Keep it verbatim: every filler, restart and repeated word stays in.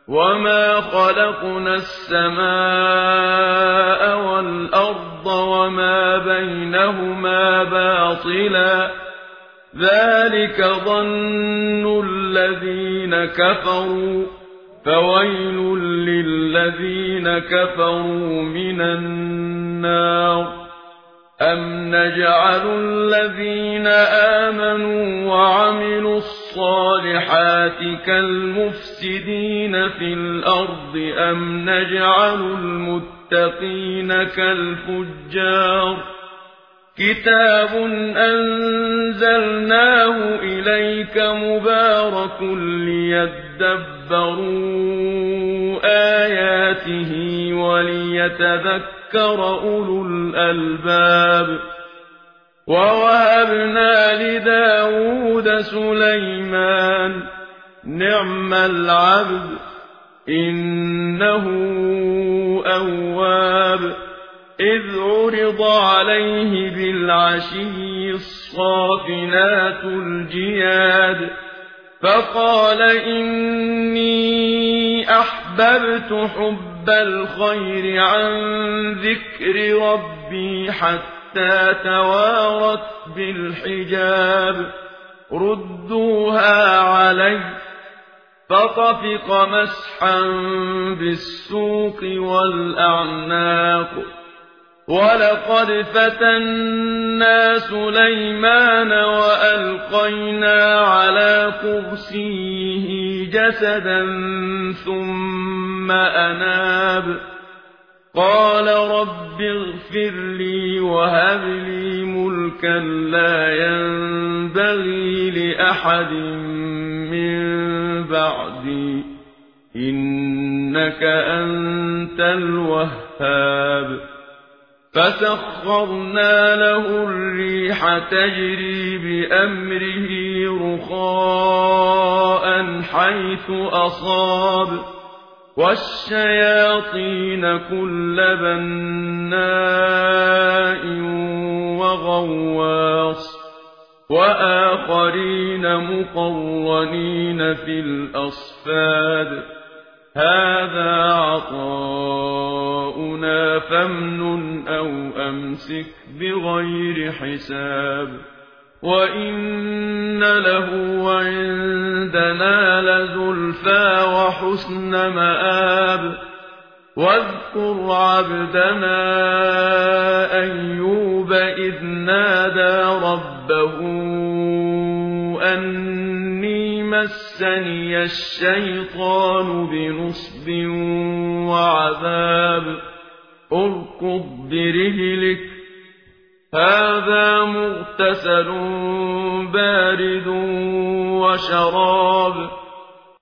وما خلقنا السماء والأرض وما بينهما باطلا ذلك ظن الذين كفروا فويل للذين كفروا من النار أم نجعل الذين آمنوا وعملوا الصالحات كالمفسدين في الأرض أم نجعل المتقين كالفجار كتاب أنزلناه إليك مبارك ليدبروا آياته وليتذكر أولو الألباب ووهبنا لداود سليمان نعم العبد إنه أواب إذ عرض عليه بالعشي الصافنات الجياد فقال إني أحببت حب الخير عن ذكر ربي حتى توارت بالحجاب ردوها علي فطفق مسحا بالسوق والأعناق ولقد فتنا سليمان وألقينا على كرسيه جسدا ثم أناب قال رب اغفر لي وهب لي ملكا لا ينبغي لأحد من بعدي إنك أنت الوهاب فسخرنا له الريح تجري بأمره رخاء حيث أصاب والشياطين كل بناء وغواص وآخرين مقرنين في الأصفاد هذا عطاؤنا فامنن أو أمسك بغير حساب وإن له عندنا لزلفى وحسن مآب واذكر عبدنا أيوب إذ نادى ربه أني مسني الشيطان بنصب وعذاب اركض برجلك هذا مغتسل بارد وشراب